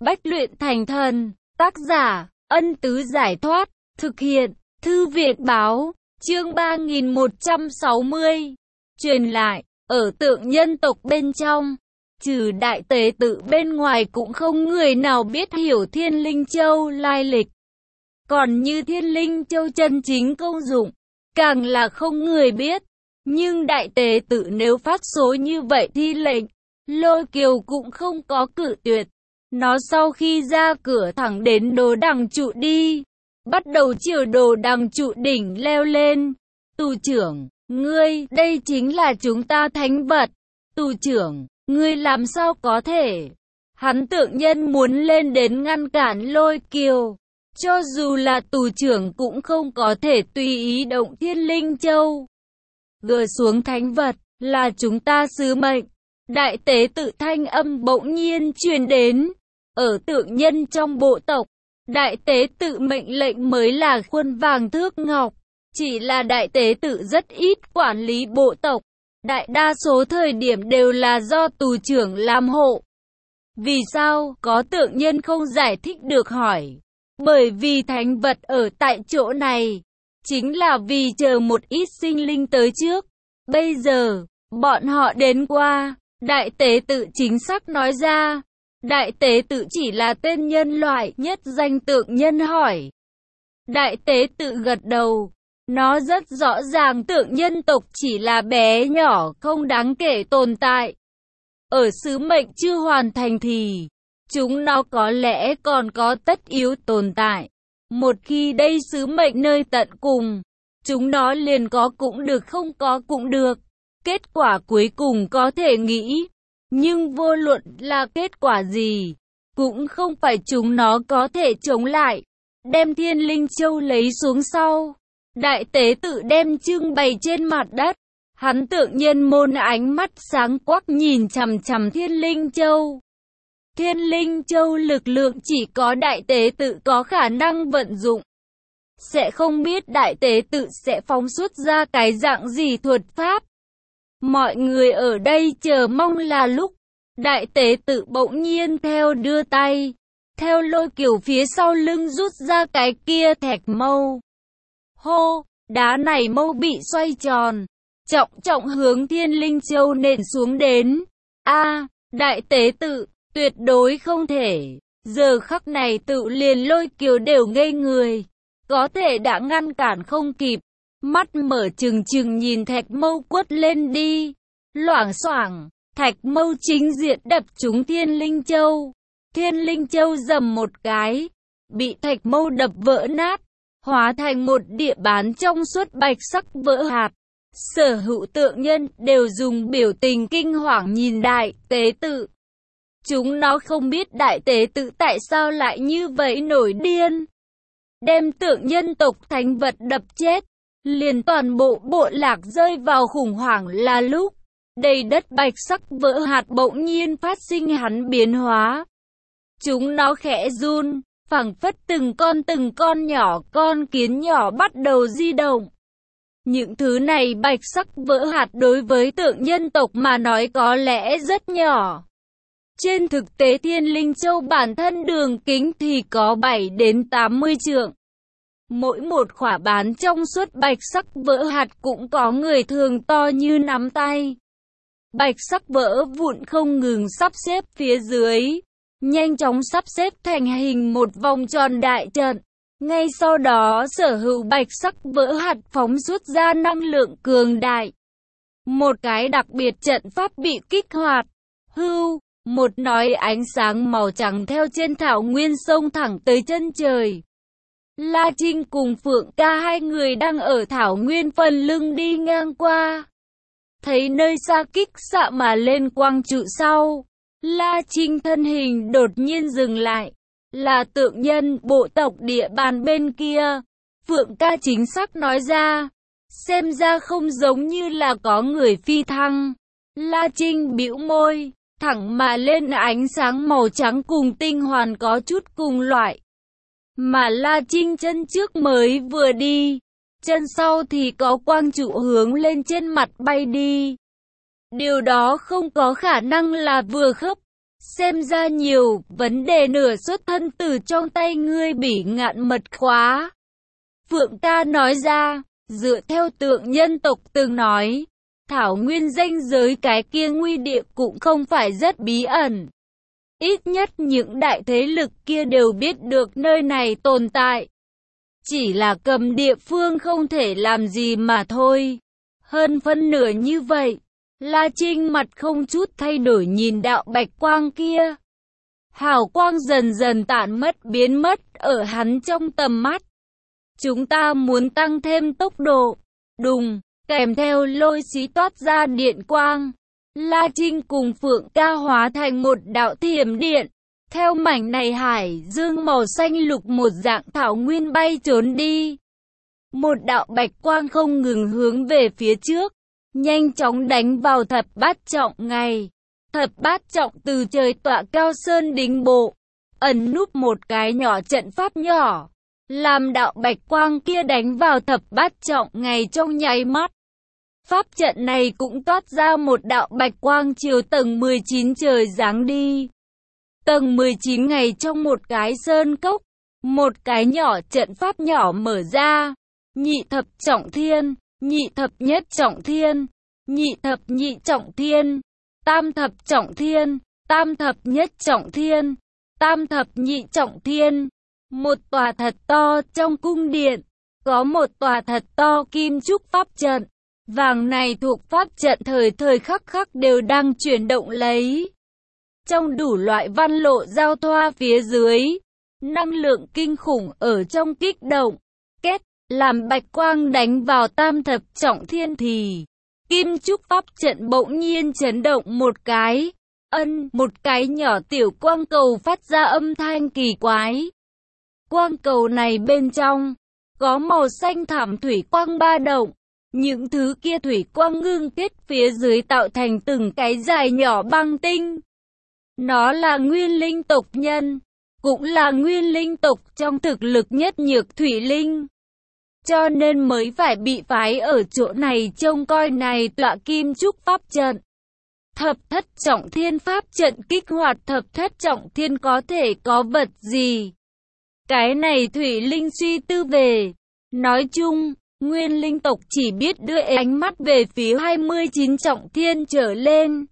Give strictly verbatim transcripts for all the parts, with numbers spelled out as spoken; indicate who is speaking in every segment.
Speaker 1: Bách luyện thành thần. Tác giả, Ân Tứ Giải Thoát. Thực hiện, Thư Việt Báo. Chương ba nghìn một trăm sáu mươi. Truyền lại, ở tượng nhân tộc bên trong, trừ đại tế tự bên ngoài cũng không người nào biết hiểu Thiên Linh Châu lai lịch. Còn như Thiên Linh Châu chân chính công dụng, càng là không người biết. Nhưng đại tế tự nếu phát số như vậy thi lệnh, Lôi Kiều cũng không có cự tuyệt. Nó sau khi ra cửa thẳng đến đồ đằng trụ đi, bắt đầu chiều đồ đằng trụ đỉnh leo lên. Tù trưởng, ngươi, đây chính là chúng ta thánh vật. Tù trưởng, ngươi làm sao có thể? Hắn tượng nhân muốn lên đến ngăn cản Lôi Kiều. Cho dù là tù trưởng cũng không có thể tùy ý động Thiên Linh Châu. Gỡ xuống thánh vật, là chúng ta sứ mệnh. Đại tế tự thanh âm bỗng nhiên truyền đến. Ở tượng nhân trong bộ tộc, đại tế tự mệnh lệnh mới là khuôn vàng thước ngọc. Chỉ là đại tế tự rất ít quản lý bộ tộc. Đại đa số thời điểm đều là do tù trưởng làm hộ. Vì sao? Có tượng nhân không giải thích được hỏi. Bởi vì thánh vật ở tại chỗ này, chính là vì chờ một ít sinh linh tới trước. Bây giờ, bọn họ đến qua, đại tế tự chính xác nói ra. Đại tế tự chỉ là tên nhân loại, nhất danh tượng nhân hỏi. Đại tế tự gật đầu. Nó rất rõ ràng tượng nhân tộc chỉ là bé nhỏ, không đáng kể tồn tại. Ở sứ mệnh chưa hoàn thành thì, chúng nó có lẽ còn có tất yếu tồn tại. Một khi đây sứ mệnh nơi tận cùng, chúng nó liền có cũng được không có cũng được. Kết quả cuối cùng có thể nghĩ. Nhưng vô luận là kết quả gì, cũng không phải chúng nó có thể chống lại. Đem Thiên Linh Châu lấy xuống sau, đại tế tự đem trưng bày trên mặt đất. Hắn tượng nhân môn ánh mắt sáng quắc nhìn chằm chằm Thiên Linh Châu. Thiên Linh Châu lực lượng chỉ có đại tế tự có khả năng vận dụng. Sẽ không biết đại tế tự sẽ phóng xuất ra cái dạng gì thuật pháp. Mọi người ở đây chờ mong là lúc đại tế tự bỗng nhiên theo đưa tay, theo Lôi Kiều phía sau lưng rút ra cái kia thạch mâu. Hô, đá này mâu bị xoay tròn, trọng trọng hướng Thiên Linh Châu nện xuống đến. A, à, đại tế tự, tuyệt đối không thể. Giờ khắc này tự liền Lôi Kiều đều ngây người, có thể đã ngăn cản không kịp. Mắt mở trừng trừng nhìn thạch mâu quất lên đi. Loảng xoảng, thạch mâu chính diện đập trúng Thiên Linh Châu. Thiên Linh Châu rầm một cái, bị thạch mâu đập vỡ nát, hóa thành một địa bán trong suốt bạch sắc vỡ hạt. Sở hữu tượng nhân đều dùng biểu tình kinh hoàng nhìn đại tế tự. Chúng nó không biết đại tế tự tại sao lại như vậy nổi điên. Đem tượng nhân tộc thánh vật đập chết. Liền toàn bộ bộ lạc rơi vào khủng hoảng là lúc đầy đất bạch sắc vỡ hạt bỗng nhiên phát sinh hắn biến hóa. Chúng nó khẽ run, phảng phất từng con từng con nhỏ con kiến nhỏ bắt đầu di động. Những thứ này bạch sắc vỡ hạt đối với tượng nhân tộc mà nói có lẽ rất nhỏ. Trên thực tế Thiên Linh Châu bản thân đường kính thì có bảy đến tám mươi trượng. Mỗi một khỏa bán trong suốt bạch sắc vỡ hạt cũng có người thường to như nắm tay. Bạch sắc vỡ vụn không ngừng sắp xếp phía dưới, nhanh chóng sắp xếp thành hình một vòng tròn đại trận. Ngay sau đó sở hữu bạch sắc vỡ hạt phóng xuất ra năng lượng cường đại. Một cái đặc biệt trận pháp bị kích hoạt. Hưu, một nói ánh sáng màu trắng theo trên thảo nguyên sông thẳng tới chân trời. La Trinh cùng Phượng Ca hai người đang ở thảo nguyên phần lưng đi ngang qua. Thấy nơi xa kích xạ mà lên quang trụ sau, La Trinh thân hình đột nhiên dừng lại. Là tượng nhân bộ tộc địa bàn bên kia. Phượng Ca chính xác nói ra. Xem ra không giống như là có người phi thăng. La Trinh bĩu môi, thẳng mà lên ánh sáng màu trắng cùng tinh hoàn có chút cùng loại. Mà La Trinh chân trước mới vừa đi, chân sau thì có quang trụ hướng lên trên mặt bay đi. Điều đó không có khả năng là vừa khớp. Xem ra nhiều vấn đề nửa xuất thân từ trong tay ngươi Bỉ Ngạn mật khóa. Phượng ca nói ra, dựa theo tượng nhân tộc từng nói, thảo nguyên ranh giới cái kia nguy địa cũng không phải rất bí ẩn. Ít nhất những đại thế lực kia đều biết được nơi này tồn tại. Chỉ là cầm địa phương không thể làm gì mà thôi. Hơn phân nửa như vậy, La Trinh mặt không chút thay đổi nhìn đạo bạch quang kia. Hào quang dần dần tản mất biến mất ở hắn trong tầm mắt. Chúng ta muốn tăng thêm tốc độ. Đùng, kèm theo lôi xí toát ra điện quang. La Trinh cùng Phượng ca hóa thành một đạo thiểm điện. Theo mảnh này hải dương màu xanh lục một dạng thảo nguyên bay trốn đi. Một đạo bạch quang không ngừng hướng về phía trước. Nhanh chóng đánh vào thập bát trọng ngày. Thập bát trọng từ trời tọa cao sơn đính bộ. Ẩn núp một cái nhỏ trận pháp nhỏ. Làm đạo bạch quang kia đánh vào thập bát trọng ngày trong nháy mắt. Pháp trận này cũng toát ra một đạo bạch quang chiều tầng mười chín trời giáng đi. Tầng mười chín ngày trong một cái sơn cốc. Một cái nhỏ trận pháp nhỏ mở ra. Nhị thập trọng thiên, nhị thập nhất trọng thiên, nhị thập nhị trọng thiên, tam thập trọng thiên, tam thập nhất trọng thiên, tam thập nhị trọng thiên. Một tòa thật to trong cung điện, có một tòa thật to kim trúc pháp trận. Vàng này thuộc pháp trận thời thời khắc khắc đều đang chuyển động lấy. Trong đủ loại văn lộ giao thoa phía dưới, năng lượng kinh khủng ở trong kích động, kết, làm bạch quang đánh vào tam thập trọng thiên thì kim trúc pháp trận bỗng nhiên chấn động một cái, ân, một cái nhỏ tiểu quang cầu phát ra âm thanh kỳ quái. Quang cầu này bên trong có màu xanh thảm thủy quang ba động, những thứ kia thủy quang ngưng kết phía dưới tạo thành từng cái dài nhỏ băng tinh. Nó là nguyên linh tộc nhân, cũng là nguyên linh tộc trong thực lực nhất nhược thủy linh. Cho nên mới phải bị phái ở chỗ này trông coi này tọa kim trúc pháp trận. Thập thất trọng thiên pháp trận kích hoạt thập thất trọng thiên có thể có vật gì? Cái này thủy linh suy tư về. Nói chung, nguyên linh tộc chỉ biết đưa ánh mắt về phía hai mươi chín trọng thiên trở lên.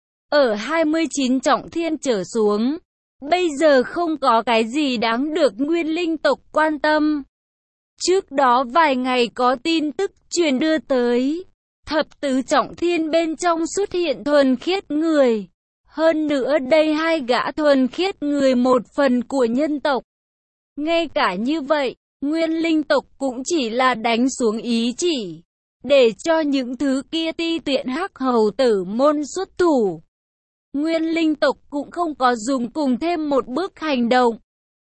Speaker 1: Ở hai mươi chín trọng thiên trở xuống, bây giờ không có cái gì đáng được nguyên linh tộc quan tâm. Trước đó vài ngày có tin tức truyền đưa tới, thập tứ trọng thiên bên trong xuất hiện thuần khiết người. Hơn nữa đây hai gã thuần khiết người một phần của nhân tộc. Ngay cả như vậy, nguyên linh tộc cũng chỉ là đánh xuống ý chỉ, để cho những thứ kia ti tiện hắc hầu tử môn xuất thủ. Nguyên linh tộc cũng không có dùng cùng thêm một bước hành động,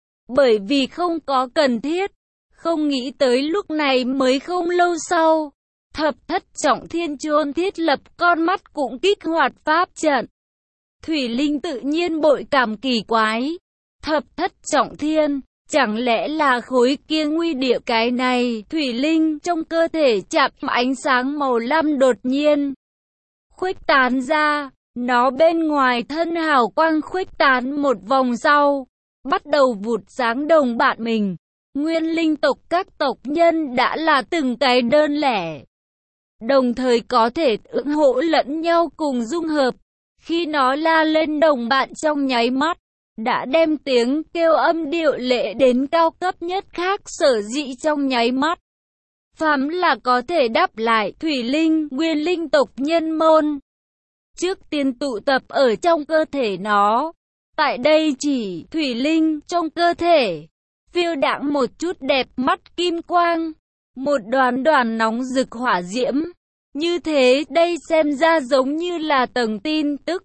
Speaker 1: bởi vì không có cần thiết. Không nghĩ tới lúc này mới không lâu sau, thập thất trọng thiên chôn thiết lập con mắt cũng kích hoạt pháp trận. Thủy linh tự nhiên bội cảm kỳ quái. Thập thất trọng thiên, chẳng lẽ là khối kia nguy địa cái này? Thủy linh trong cơ thể chạm ánh sáng màu lam đột nhiên khuếch tán ra, nó bên ngoài thân hào quang khuếch tán một vòng sau, bắt đầu vụt sáng đồng bạn mình. Nguyên linh tộc các tộc nhân đã là từng cái đơn lẻ, đồng thời có thể ủng hộ lẫn nhau cùng dung hợp. Khi nó la lên đồng bạn trong nháy mắt, đã đem tiếng kêu âm điệu lệ đến cao cấp nhất khác sở dĩ trong nháy mắt. Phàm là có thể đáp lại thủy linh, nguyên linh tộc nhân môn. Trước tiên tụ tập ở trong cơ thể nó. Tại đây chỉ thủy linh trong cơ thể. Phiêu đãng một chút đẹp mắt kim quang. Một đoàn đoàn nóng rực hỏa diễm. Như thế đây xem ra giống như là tầng tin tức.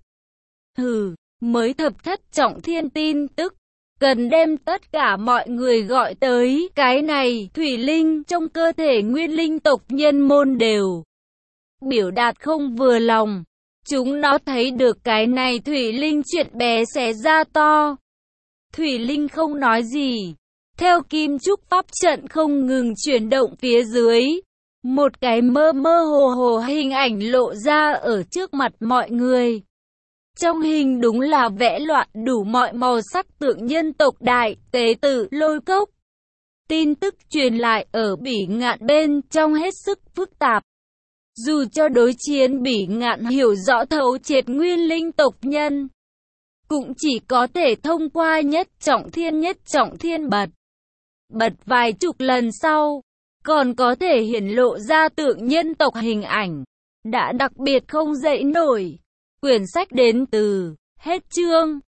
Speaker 1: Hừ, mới thập thất trọng thiên tin tức. Cần đem tất cả mọi người gọi tới cái này. Thủy linh trong cơ thể nguyên linh tộc nhân môn đều biểu đạt không vừa lòng. Chúng nó thấy được cái này thủy linh chuyện bé xé ra to. Thủy linh không nói gì. Theo kim trúc pháp trận không ngừng chuyển động phía dưới, một cái mơ mơ hồ hồ hình ảnh lộ ra ở trước mặt mọi người. Trong hình đúng là vẽ loạn đủ mọi màu sắc tượng nhân tộc Đại Tế Tử Lôi Cốc. Tin tức truyền lại ở Bỉ Ngạn bên trong hết sức phức tạp. Dù cho đối chiến Bỉ Ngạn hiểu rõ thấu triệt nguyên linh tộc nhân, cũng chỉ có thể thông qua nhất trọng thiên nhất trọng thiên bật. Bật vài chục lần sau, còn có thể hiển lộ ra tượng nhân tộc hình ảnh. Đã đặc biệt không dậy nổi. Quyển sách đến từ. Hết chương.